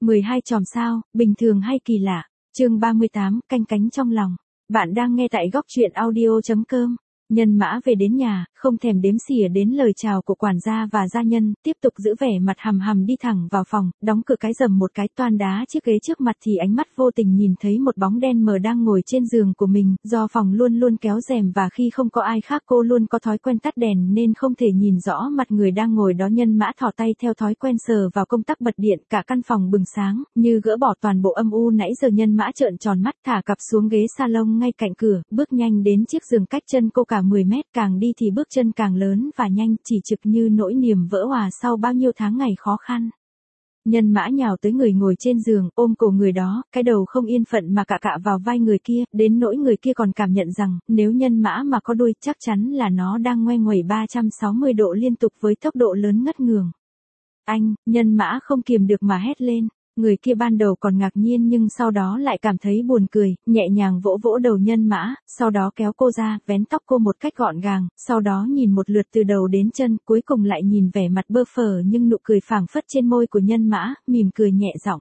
12 chòm sao, bình thường hay kỳ lạ. Chương 38, canh cánh trong lòng. Bạn đang nghe tại góc truyện audio.com. Nhân Mã về đến nhà, không thèm đếm xỉa đến lời chào của quản gia và gia nhân, tiếp tục giữ vẻ mặt hầm hầm đi thẳng vào phòng, đóng cửa cái rầm một cái, toan đá chiếc ghế trước mặt thì ánh mắt vô tình nhìn thấy một bóng đen mờ đang ngồi trên giường của mình, do phòng luôn luôn kéo rèm và khi không có ai khác cô luôn có thói quen tắt đèn nên không thể nhìn rõ mặt người đang ngồi đó. Nhân Mã thò tay theo thói quen sờ vào công tắc bật điện, cả căn phòng bừng sáng, như gỡ bỏ toàn bộ âm u nãy giờ. Nhân Mã trợn tròn mắt, thả cặp xuống ghế salon ngay cạnh cửa, bước nhanh đến chiếc giường cách chân cô cả 10 mét, càng đi thì bước chân càng lớn và nhanh, chỉ trực như nỗi niềm vỡ òa sau bao nhiêu tháng ngày khó khăn. Nhân Mã nhào tới người ngồi trên giường, ôm cổ người đó, cái đầu không yên phận mà cạ cạ vào vai người kia, đến nỗi người kia còn cảm nhận rằng, nếu Nhân Mã mà có đuôi, chắc chắn là nó đang ngoe nguẩy 360 độ liên tục với tốc độ lớn ngất ngường. Anh, Nhân Mã không kiềm được mà hét lên. Người kia ban đầu còn ngạc nhiên nhưng sau đó lại cảm thấy buồn cười, nhẹ nhàng vỗ vỗ đầu Nhân Mã, sau đó kéo cô ra, vén tóc cô một cách gọn gàng, sau đó nhìn một lượt từ đầu đến chân, cuối cùng lại nhìn vẻ mặt bơ phờ nhưng nụ cười phảng phất trên môi của Nhân Mã, mỉm cười nhẹ giọng.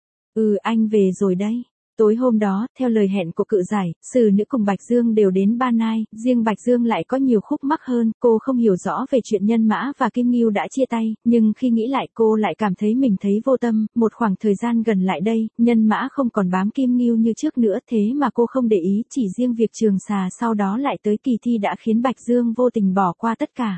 Anh về rồi đấy. Tối hôm đó, theo lời hẹn của Cự Giải, Sử Nữ cùng Bạch Dương đều đến Ba Nai, riêng Bạch Dương lại có nhiều khúc mắc hơn, cô không hiểu rõ về chuyện Nhân Mã và Kim Ngưu đã chia tay, nhưng khi nghĩ lại cô lại cảm thấy mình thấy vô tâm. Một khoảng thời gian gần lại đây, Nhân Mã không còn bám Kim Ngưu như trước nữa, thế mà cô không để ý, chỉ riêng việc Trường Xà sau đó lại tới kỳ thi đã khiến Bạch Dương vô tình bỏ qua tất cả.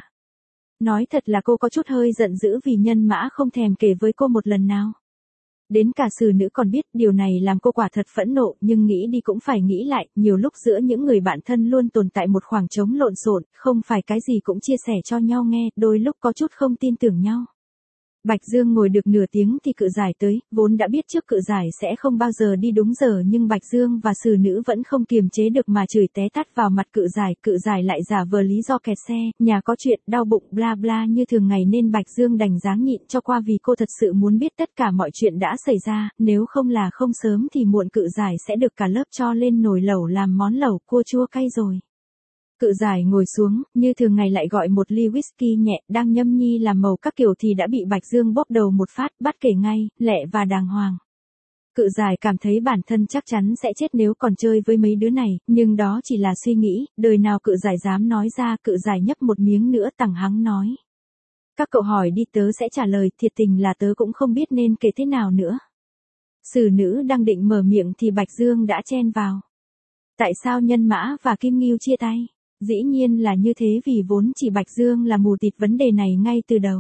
Nói thật là cô có chút hơi giận dữ vì Nhân Mã không thèm kể với cô một lần nào. Đến cả Sử Nữ còn biết, điều này làm cô quả thật phẫn nộ, nhưng nghĩ đi cũng phải nghĩ lại, nhiều lúc giữa những người bạn thân luôn tồn tại một khoảng trống lộn xộn, không phải cái gì cũng chia sẻ cho nhau nghe, đôi lúc có chút không tin tưởng nhau. Bạch Dương ngồi được nửa tiếng thì Cự Giải tới, vốn đã biết trước Cự Giải sẽ không bao giờ đi đúng giờ nhưng Bạch Dương và Sử Nữ vẫn không kiềm chế được mà chửi té tát vào mặt Cự Giải lại giả vờ lý do kẹt xe, nhà có chuyện, đau bụng bla bla như thường ngày nên Bạch Dương đành dáng nhịn cho qua vì cô thật sự muốn biết tất cả mọi chuyện đã xảy ra, nếu không là không sớm thì muộn Cự Giải sẽ được cả lớp cho lên nồi lẩu làm món lẩu cua chua cay rồi. Cự Giải ngồi xuống, như thường ngày lại gọi một ly whisky nhẹ, đang nhâm nhi làm màu các kiểu thì đã bị Bạch Dương bóp đầu một phát, bắt kể ngay, lẹ và đàng hoàng. Cự Giải cảm thấy bản thân chắc chắn sẽ chết nếu còn chơi với mấy đứa này, nhưng đó chỉ là suy nghĩ, đời nào Cự Giải dám nói ra. Cự Giải nhấp một miếng nữa tằng hắng nói. Các cậu hỏi đi tớ sẽ trả lời, thiệt tình là tớ cũng không biết nên kể thế nào nữa. Sử Nữ đang định mở miệng thì Bạch Dương đã chen vào. Tại sao Nhân Mã và Kim Ngưu chia tay? Dĩ nhiên là như thế, vì vốn chỉ Bạch Dương là mù tịt vấn đề này ngay từ đầu.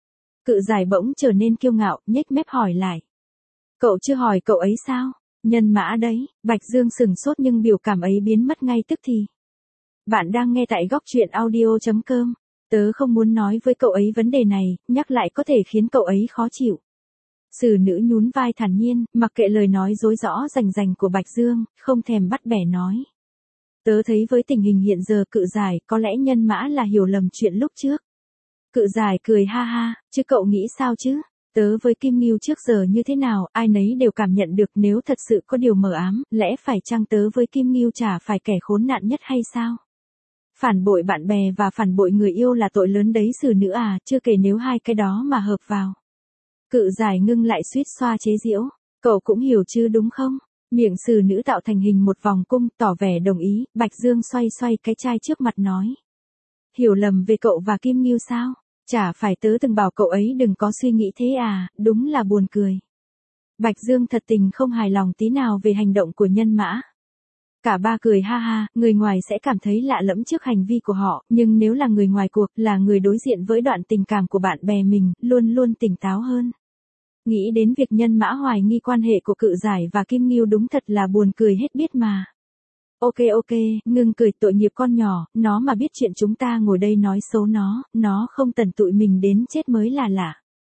Cự Giải bỗng trở nên kiêu ngạo, nhếch mép hỏi lại. Cậu chưa hỏi cậu ấy sao? Nhân Mã đấy. Bạch Dương sừng sốt nhưng biểu cảm ấy biến mất ngay tức thì. Bạn đang nghe tại góc truyện audio.com. Tớ không muốn nói với cậu ấy vấn đề này, nhắc lại có thể khiến cậu ấy khó chịu. Sử Nữ nhún vai thản nhiên, mặc kệ lời nói dối rõ rành rành của Bạch Dương, không thèm bắt bẻ nói. Tớ thấy với tình hình hiện giờ Cự Giải, có lẽ Nhân Mã là hiểu lầm chuyện lúc trước. Cự Giải cười ha ha, chứ cậu nghĩ sao chứ? Tớ với Kim Ngưu trước giờ như thế nào, ai nấy đều cảm nhận được, nếu thật sự có điều mờ ám, lẽ phải chăng tớ với Kim Ngưu chả phải kẻ khốn nạn nhất hay sao? Phản bội bạn bè và phản bội người yêu là tội lớn đấy Sử Nữ à, chưa kể nếu hai cái đó mà hợp vào. Cự Giải ngưng lại suýt xoa chế giễu, cậu cũng hiểu chứ đúng không? Miệng Sử Nữ tạo thành hình một vòng cung, tỏ vẻ đồng ý. Bạch Dương xoay xoay cái chai trước mặt nói. Hiểu lầm về cậu và Kim Ngưu sao? Chả phải tớ từng bảo cậu ấy đừng có suy nghĩ thế à, đúng là buồn cười. Bạch Dương thật tình không hài lòng tí nào về hành động của Nhân Mã. Cả ba cười ha ha, người ngoài sẽ cảm thấy lạ lẫm trước hành vi của họ, nhưng nếu là người ngoài cuộc, là người đối diện với đoạn tình cảm của bạn bè mình, luôn luôn tỉnh táo hơn. Nghĩ đến việc Nhân Mã hoài nghi quan hệ của Cự Giải và Kim Ngưu đúng thật là buồn cười hết biết mà. Ok, ngừng cười, tội nghiệp con nhỏ, nó mà biết chuyện chúng ta ngồi đây nói xấu nó không tẩn tụi mình đến chết mới là lạ.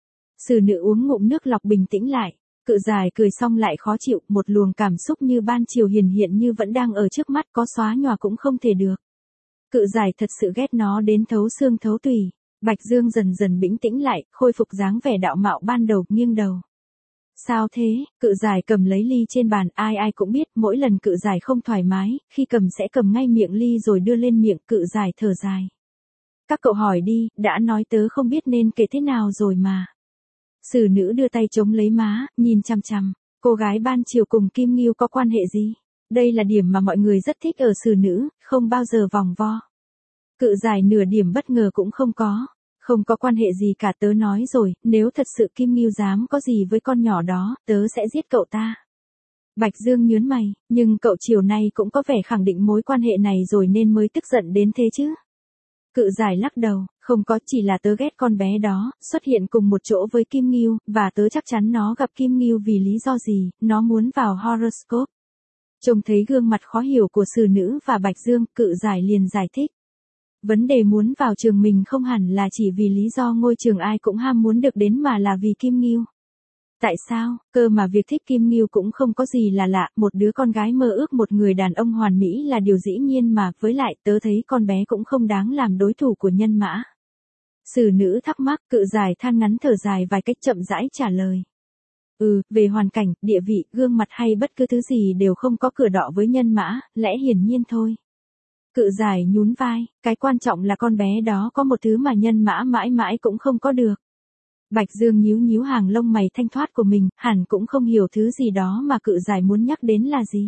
Sử Nữ uống ngụm nước lọc bình tĩnh lại. Cự Giải cười xong lại khó chịu, một luồng cảm xúc như ban chiều hiển hiện như vẫn đang ở trước mắt, có xóa nhòa cũng không thể được. Cự Giải thật sự ghét nó đến thấu xương thấu tủy. Bạch Dương dần dần bình tĩnh lại, khôi phục dáng vẻ đạo mạo ban đầu, nghiêng đầu. Sao thế? Cự Giải cầm lấy ly trên bàn, ai cũng biết, mỗi lần Cự Giải không thoải mái, khi cầm sẽ cầm ngay miệng ly rồi đưa lên miệng. Cự Giải thở dài. Các cậu hỏi đi, đã nói tớ không biết nên kể thế nào rồi mà. Sử nữ đưa tay chống lấy má, nhìn chằm chằm. Cô gái ban chiều cùng Kim Ngưu có quan hệ gì? Đây là điểm mà mọi người rất thích ở sử nữ, không bao giờ vòng vo. Cự giải nửa điểm bất ngờ cũng không có. Không có quan hệ gì cả, tớ nói rồi, nếu thật sự Kim Ngưu dám có gì với con nhỏ đó, tớ sẽ giết cậu ta. Bạch Dương nhớn mày, nhưng cậu chiều nay cũng có vẻ khẳng định mối quan hệ này rồi nên mới tức giận đến thế chứ. Cự giải lắc đầu, không có, chỉ là tớ ghét con bé đó, xuất hiện cùng một chỗ với Kim Ngưu, và tớ chắc chắn nó gặp Kim Ngưu vì lý do gì, nó muốn vào horoscope. Trông thấy gương mặt khó hiểu của sử nữ và Bạch Dương, cự giải liền giải thích. Vấn đề muốn vào trường mình không hẳn là chỉ vì lý do ngôi trường ai cũng ham muốn được đến mà là vì Kim Ngưu. Tại sao, cơ mà việc thích Kim Ngưu cũng không có gì là lạ, một đứa con gái mơ ước một người đàn ông hoàn mỹ là điều dĩ nhiên mà, với lại tớ thấy con bé cũng không đáng làm đối thủ của nhân mã. Sử nữ thắc mắc, cự giải than ngắn thở dài vài cách chậm rãi trả lời. Về hoàn cảnh, địa vị, gương mặt hay bất cứ thứ gì đều không có cửa đọ với nhân mã, lẽ hiển nhiên thôi. Cự giải nhún vai, cái quan trọng là con bé đó có một thứ mà nhân mã mãi mãi cũng không có được. Bạch Dương nhíu nhíu hàng lông mày thanh thoát của mình, hẳn cũng không hiểu thứ gì đó mà cự giải muốn nhắc đến là gì.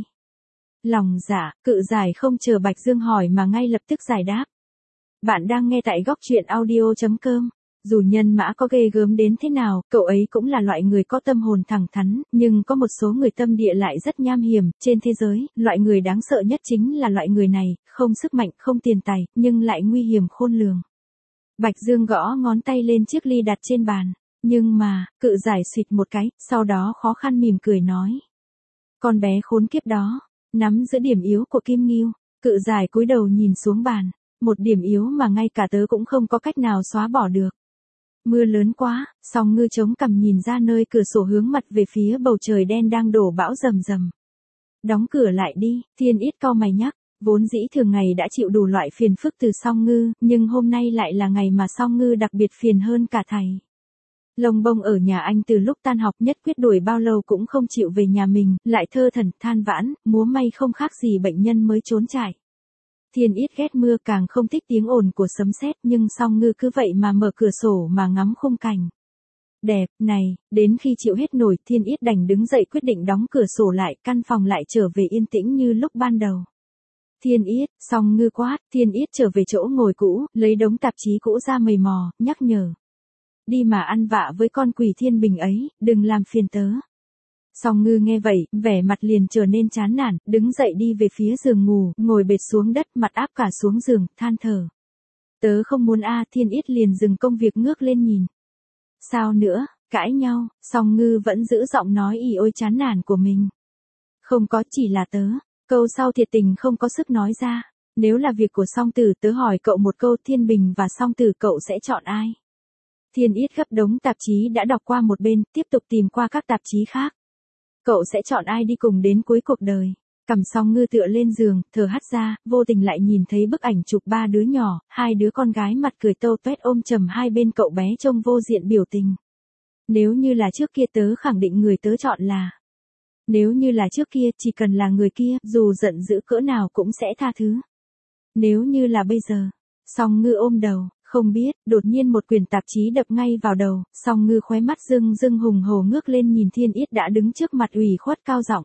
Lòng dạ, cự giải không chờ Bạch Dương hỏi mà ngay lập tức giải đáp. Bạn đang nghe tại góc truyện audio.com. Dù nhân mã có ghê gớm đến thế nào, cậu ấy cũng là loại người có tâm hồn thẳng thắn, nhưng có một số người tâm địa lại rất nham hiểm. Trên thế giới, loại người đáng sợ nhất chính là loại người này, không sức mạnh, không tiền tài, nhưng lại nguy hiểm khôn lường. Bạch Dương gõ ngón tay lên chiếc ly đặt trên bàn. Nhưng mà, cự giải xịt một cái, sau đó khó khăn mỉm cười nói. Con bé khốn kiếp đó, nắm giữ điểm yếu của Kim Ngưu. Cự giải cúi đầu nhìn xuống bàn. Một điểm yếu mà ngay cả tớ cũng không có cách nào xóa bỏ được. Mưa lớn quá, Song Ngư chống cằm nhìn ra nơi cửa sổ hướng mặt về phía bầu trời đen đang đổ bão rầm rầm. Đóng cửa lại đi, Thiên Yết cau mày nhắc. Vốn dĩ thường ngày đã chịu đủ loại phiền phức từ Song Ngư, nhưng hôm nay lại là ngày mà Song Ngư đặc biệt phiền hơn cả thầy. Lông bông ở nhà anh từ lúc tan học nhất quyết đuổi bao lâu cũng không chịu về nhà mình, lại thơ thẩn, than vãn, múa may không khác gì bệnh nhân mới trốn trại. Thiên Yết ghét mưa, càng không thích tiếng ồn của sấm sét, nhưng Song Ngư cứ vậy mà mở cửa sổ mà ngắm khung cảnh. Đẹp, này, đến khi chịu hết nổi, Thiên Yết đành đứng dậy quyết định đóng cửa sổ lại, căn phòng lại trở về yên tĩnh như lúc ban đầu. Thiên Yết, Song Ngư quát, Thiên Yết trở về chỗ ngồi cũ, lấy đống tạp chí cũ ra mầy mò, nhắc nhở. Đi mà ăn vạ với con quỷ Thiên Bình ấy, đừng làm phiền tớ. Song Ngư nghe vậy, vẻ mặt liền trở nên chán nản, đứng dậy đi về phía giường ngủ, ngồi bệt xuống đất, mặt áp cả xuống giường, than thở. Tớ không muốn Thiên Yết liền dừng công việc ngước lên nhìn. Sao nữa, cãi nhau, Song Ngư vẫn giữ giọng nói ỉ ôi chán nản của mình. Không có, chỉ là tớ. Câu sau thiệt tình không có sức nói ra. Nếu là việc của Song Tử, tớ hỏi cậu một câu, Thiên Bình và Song Tử cậu sẽ chọn ai? Thiên Yết gấp đống tạp chí đã đọc qua một bên, tiếp tục tìm qua các tạp chí khác. Cậu sẽ chọn ai đi cùng đến cuối cuộc đời? Cằm Song Ngư tựa lên giường, thở hắt ra, vô tình lại nhìn thấy bức ảnh chụp 3 đứa nhỏ, 2 đứa con gái mặt cười tâu toét ôm chầm hai bên cậu bé trông vô diện biểu tình. Nếu như là trước kia tớ khẳng định người tớ chọn là. Nếu như là trước kia, chỉ cần là người kia, dù giận dữ cỡ nào cũng sẽ tha thứ. Nếu như là bây giờ, Song Ngư ôm đầu, không biết, đột nhiên một quyển tạp chí đập ngay vào đầu, Song Ngư khóe mắt rưng rưng hùng hổ ngước lên nhìn Thiên Yết đã đứng trước mặt ủy khuất cao giọng.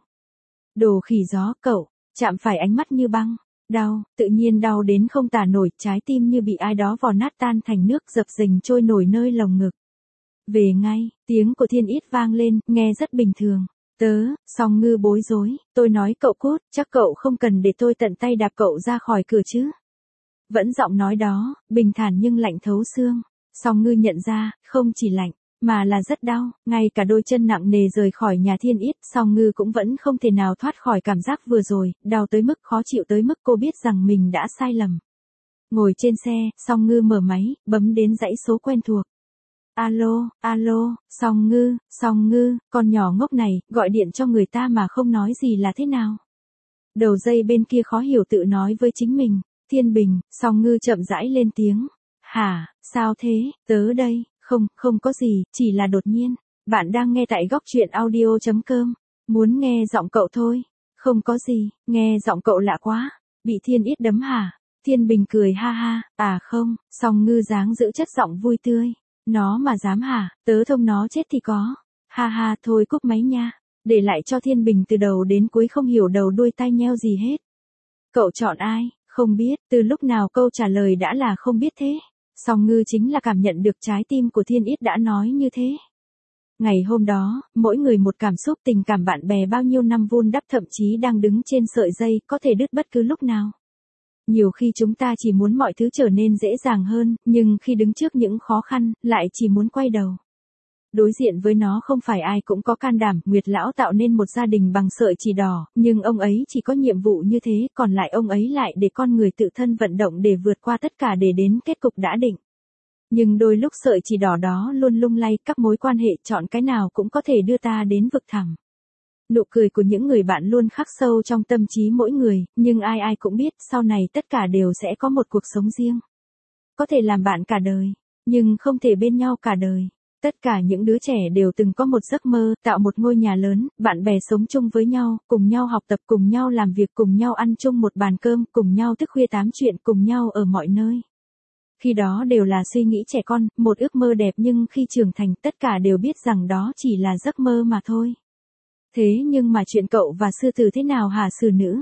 Đồ khỉ gió, cậu, chạm phải ánh mắt như băng, đau, tự nhiên đau đến không tả nổi, trái tim như bị ai đó vò nát tan thành nước dập dềnh trôi nổi nơi lồng ngực. Về ngay, tiếng của Thiên Yết vang lên, nghe rất bình thường. Song Ngư bối rối, tôi nói cậu cút, chắc cậu không cần để tôi tận tay đạp cậu ra khỏi cửa chứ. Vẫn giọng nói đó, bình thản nhưng lạnh thấu xương. Song Ngư nhận ra, không chỉ lạnh, mà là rất đau, ngay cả đôi chân nặng nề rời khỏi nhà Thiên Yết, Song Ngư cũng vẫn không thể nào thoát khỏi cảm giác vừa rồi, đau tới mức khó chịu tới mức cô biết rằng mình đã sai lầm. Ngồi trên xe, Song Ngư mở máy, bấm đến dãy số quen thuộc. Alo, Song Ngư, con nhỏ ngốc này, gọi điện cho người ta mà không nói gì là thế nào? Đầu dây bên kia khó hiểu tự nói với chính mình. Thiên Bình, Song Ngư chậm rãi lên tiếng. Hả, sao thế, tớ đây, không có gì, chỉ là đột nhiên. Bạn đang nghe tại góc truyện audio.com. Muốn nghe giọng cậu thôi. Không có gì, nghe giọng cậu lạ quá. Bị Thiên Yết đấm hả? Thiên Bình cười ha ha, không, Song Ngư dáng giữ chất giọng vui tươi. Nó mà dám hả, tớ thông nó chết thì có. Ha ha, thôi cúp máy nha. Để lại cho Thiên Bình từ đầu đến cuối không hiểu đầu đuôi tai nheo gì hết. Cậu chọn ai? Không biết, từ lúc nào câu trả lời đã là không biết thế. Song Ngư chính là cảm nhận được trái tim của Thiên Yết đã nói như thế. Ngày hôm đó, mỗi người một cảm xúc, tình cảm bạn bè bao nhiêu năm vun đắp thậm chí đang đứng trên sợi dây, có thể đứt bất cứ lúc nào. Nhiều khi chúng ta chỉ muốn mọi thứ trở nên dễ dàng hơn, nhưng khi đứng trước những khó khăn, lại chỉ muốn quay đầu. Đối diện với nó không phải ai cũng có can đảm. Nguyệt lão tạo nên một gia đình bằng sợi chỉ đỏ, nhưng ông ấy chỉ có nhiệm vụ như thế, còn lại ông ấy lại để con người tự thân vận động để vượt qua tất cả để đến kết cục đã định. Nhưng đôi lúc sợi chỉ đỏ đó luôn lung lay, các mối quan hệ chọn cái nào cũng có thể đưa ta đến vực thẳm. Nụ cười của những người bạn luôn khắc sâu trong tâm trí mỗi người, nhưng ai ai cũng biết sau này tất cả đều sẽ có một cuộc sống riêng. Có thể làm bạn cả đời, nhưng không thể bên nhau cả đời. Tất cả những đứa trẻ đều từng có một giấc mơ, tạo một ngôi nhà lớn, bạn bè sống chung với nhau, cùng nhau học tập, cùng nhau làm việc, cùng nhau ăn chung một bàn cơm, cùng nhau thức khuya tám chuyện, cùng nhau ở mọi nơi. Khi đó đều là suy nghĩ trẻ con, một ước mơ đẹp, nhưng khi trưởng thành tất cả đều biết rằng đó chỉ là giấc mơ mà thôi. Thế nhưng mà chuyện cậu và sư tử thế nào hả Sử Nữ?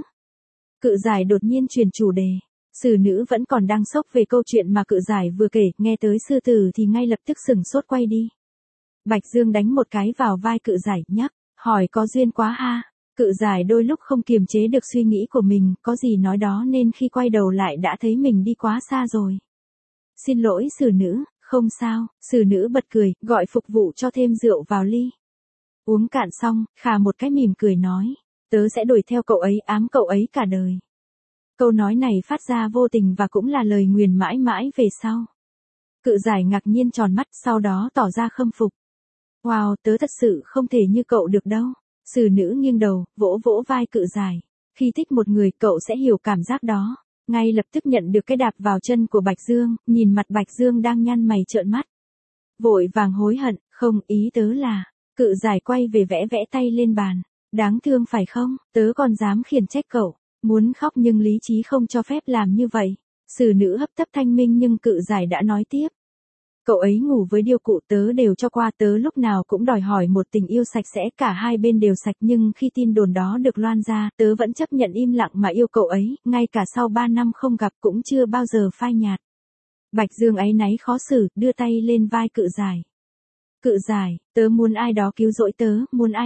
Cự Giải đột nhiên chuyển chủ đề. Sử Nữ vẫn còn đang sốc về câu chuyện mà Cự Giải vừa kể, nghe tới sư tử thì ngay lập tức sửng sốt quay đi. Bạch Dương đánh một cái vào vai Cự Giải, nhắc, hỏi có duyên quá ha. Cự Giải đôi lúc không kiềm chế được suy nghĩ của mình, có gì nói đó nên khi quay đầu lại đã thấy mình đi quá xa rồi. Xin lỗi Sử Nữ, không sao. Sử Nữ bật cười, gọi phục vụ cho thêm rượu vào ly. Uống cạn xong, khà một cái mỉm cười nói, tớ sẽ đuổi theo cậu ấy, ám cậu ấy cả đời. Câu nói này phát ra vô tình và cũng là lời nguyền mãi mãi về sau. Cự Giải ngạc nhiên tròn mắt, sau đó tỏ ra khâm phục. Wow, tớ thật sự không thể như cậu được đâu. Sử Nữ nghiêng đầu, vỗ vỗ vai Cự Giải. Khi thích một người, cậu sẽ hiểu cảm giác đó. Ngay lập tức nhận được cái đạp vào chân của Bạch Dương, nhìn mặt Bạch Dương đang nhăn mày trợn mắt. Vội vàng hối hận, không, ý tớ là. Cự Giải quay về vẽ vẽ tay lên bàn. Đáng thương phải không, tớ còn dám khiển trách cậu. Muốn khóc nhưng lý trí không cho phép làm như vậy. Sử Nữ hấp tấp thanh minh nhưng Cự Giải đã nói tiếp. Cậu ấy ngủ với điêu cụ, tớ đều cho qua, tớ lúc nào cũng đòi hỏi một tình yêu sạch sẽ, cả hai bên đều sạch, nhưng khi tin đồn đó được loan ra, tớ vẫn chấp nhận im lặng mà yêu cậu ấy, ngay cả sau 3 năm không gặp cũng chưa bao giờ phai nhạt. Bạch Dương áy náy khó xử, đưa tay lên vai Cự Giải. Cự Giải, tớ muốn ai đó cứu rỗi tớ,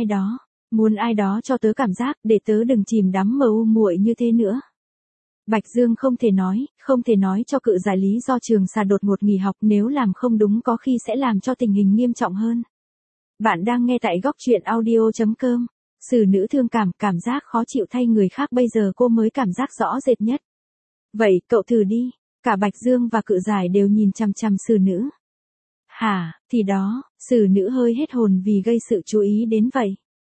muốn ai đó cho tớ cảm giác, để tớ đừng chìm đắm mờ u muội như thế nữa. Bạch Dương không thể nói cho Cự Giải lý do Trường Xà đột ngột nghỉ học, nếu làm không đúng có khi sẽ làm cho tình hình nghiêm trọng hơn. Bạn đang nghe tại góc truyện audio.com. Sử Nữ thương cảm giác khó chịu thay người khác bây giờ cô mới cảm giác rõ rệt nhất. Vậy, cậu thử đi. Cả Bạch Dương và Cự Giải đều nhìn chằm chằm Sử Nữ. Hả, thì đó, Sử Nữ hơi hết hồn vì gây sự chú ý đến vậy.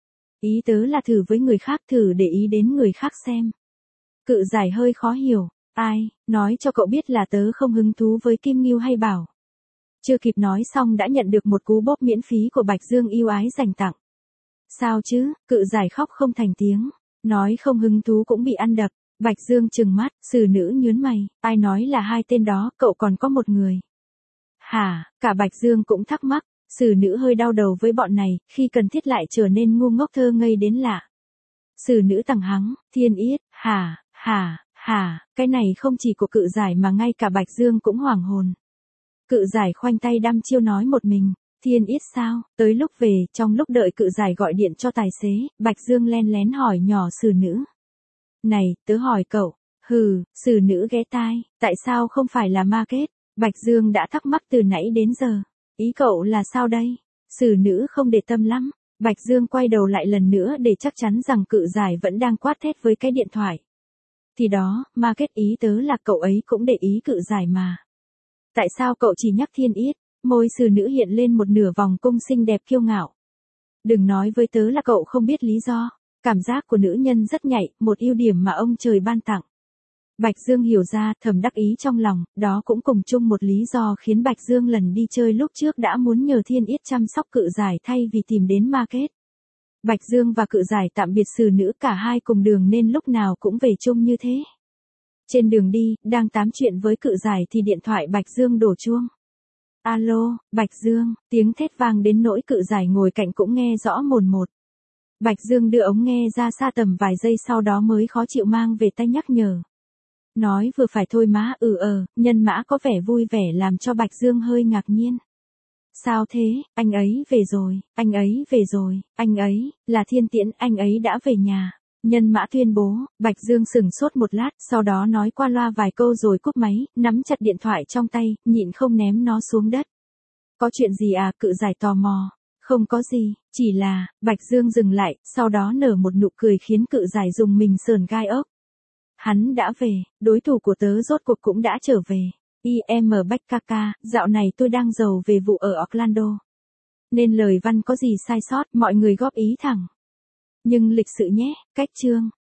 Ý tớ là thử với người khác, thử để ý đến người khác xem. Cự Giải hơi khó hiểu, ai, nói cho cậu biết là tớ không hứng thú với Kim Ngưu hay Bảo. Chưa kịp nói xong đã nhận được một cú bóp miễn phí của Bạch Dương yêu ái dành tặng. Sao chứ, Cự Giải khóc không thành tiếng, nói không hứng thú cũng bị ăn đập. Bạch Dương trừng mắt, Sử Nữ nhướng mày, ai nói là hai tên đó, cậu còn có một người. Hả, cả Bạch Dương cũng thắc mắc, Sử Nữ hơi đau đầu với bọn này, khi cần thiết lại trở nên ngu ngốc thơ ngây đến lạ. Sử Nữ tằng hắng, Thiên Yết, hả, cái này không chỉ của Cự Giải mà ngay cả Bạch Dương cũng hoảng hồn. Cự Giải khoanh tay đăm chiêu nói một mình, Thiên Yết sao, tới lúc về, trong lúc đợi Cự Giải gọi điện cho tài xế, Bạch Dương len lén hỏi nhỏ Sử Nữ. Này, tớ hỏi cậu, Sử Nữ ghé tai, tại sao không phải là market? Bạch Dương đã thắc mắc từ nãy đến giờ, ý cậu là sao đây? Sử Nữ không để tâm lắm. Bạch Dương quay đầu lại lần nữa để chắc chắn rằng Cự Giải vẫn đang quát thét với cái điện thoại. Thì đó, market ý tớ là cậu ấy cũng để ý Cự Giải mà. Tại sao cậu chỉ nhắc Thiên Yết? Môi Sử Nữ hiện lên một nửa vòng cung xinh đẹp kiêu ngạo. Đừng nói với tớ là cậu không biết lý do. Cảm giác của nữ nhân rất nhạy, một ưu điểm mà ông trời ban tặng. Bạch Dương hiểu ra, thầm đắc ý trong lòng, đó cũng cùng chung một lý do khiến Bạch Dương lần đi chơi lúc trước đã muốn nhờ Thiên Yết chăm sóc Cự Giải thay vì tìm đến market. Bạch Dương và Cự Giải tạm biệt Sử Nữ, cả hai cùng đường nên lúc nào cũng về chung như thế. Trên đường đi, đang tám chuyện với Cự Giải thì điện thoại Bạch Dương đổ chuông. Alo, Bạch Dương, tiếng thét vang đến nỗi Cự Giải ngồi cạnh cũng nghe rõ mồn một. Bạch Dương đưa ống nghe ra xa tầm vài giây sau đó mới khó chịu mang về tay nhắc nhở. Nói vừa phải thôi má, Nhân Mã có vẻ vui vẻ làm cho Bạch Dương hơi ngạc nhiên. Sao thế, anh ấy về rồi, anh ấy về rồi, anh ấy, là Thiên Tiễn, anh ấy đã về nhà. Nhân Mã tuyên bố. Bạch Dương sững sốt một lát, sau đó nói qua loa vài câu rồi cúp máy, nắm chặt điện thoại trong tay, nhịn không ném nó xuống đất. Có chuyện gì à, Cự Giải tò mò. Không có gì, chỉ là, Bạch Dương dừng lại, sau đó nở một nụ cười khiến Cự Giải dùng mình sờn gai ốc. Hắn đã về, đối thủ của tớ rốt cuộc cũng đã trở về. Bách Kaka, dạo này tôi đang giàu về vụ ở Orlando. Nên lời văn có gì sai sót, mọi người góp ý thẳng. Nhưng lịch sự nhé, cách chương.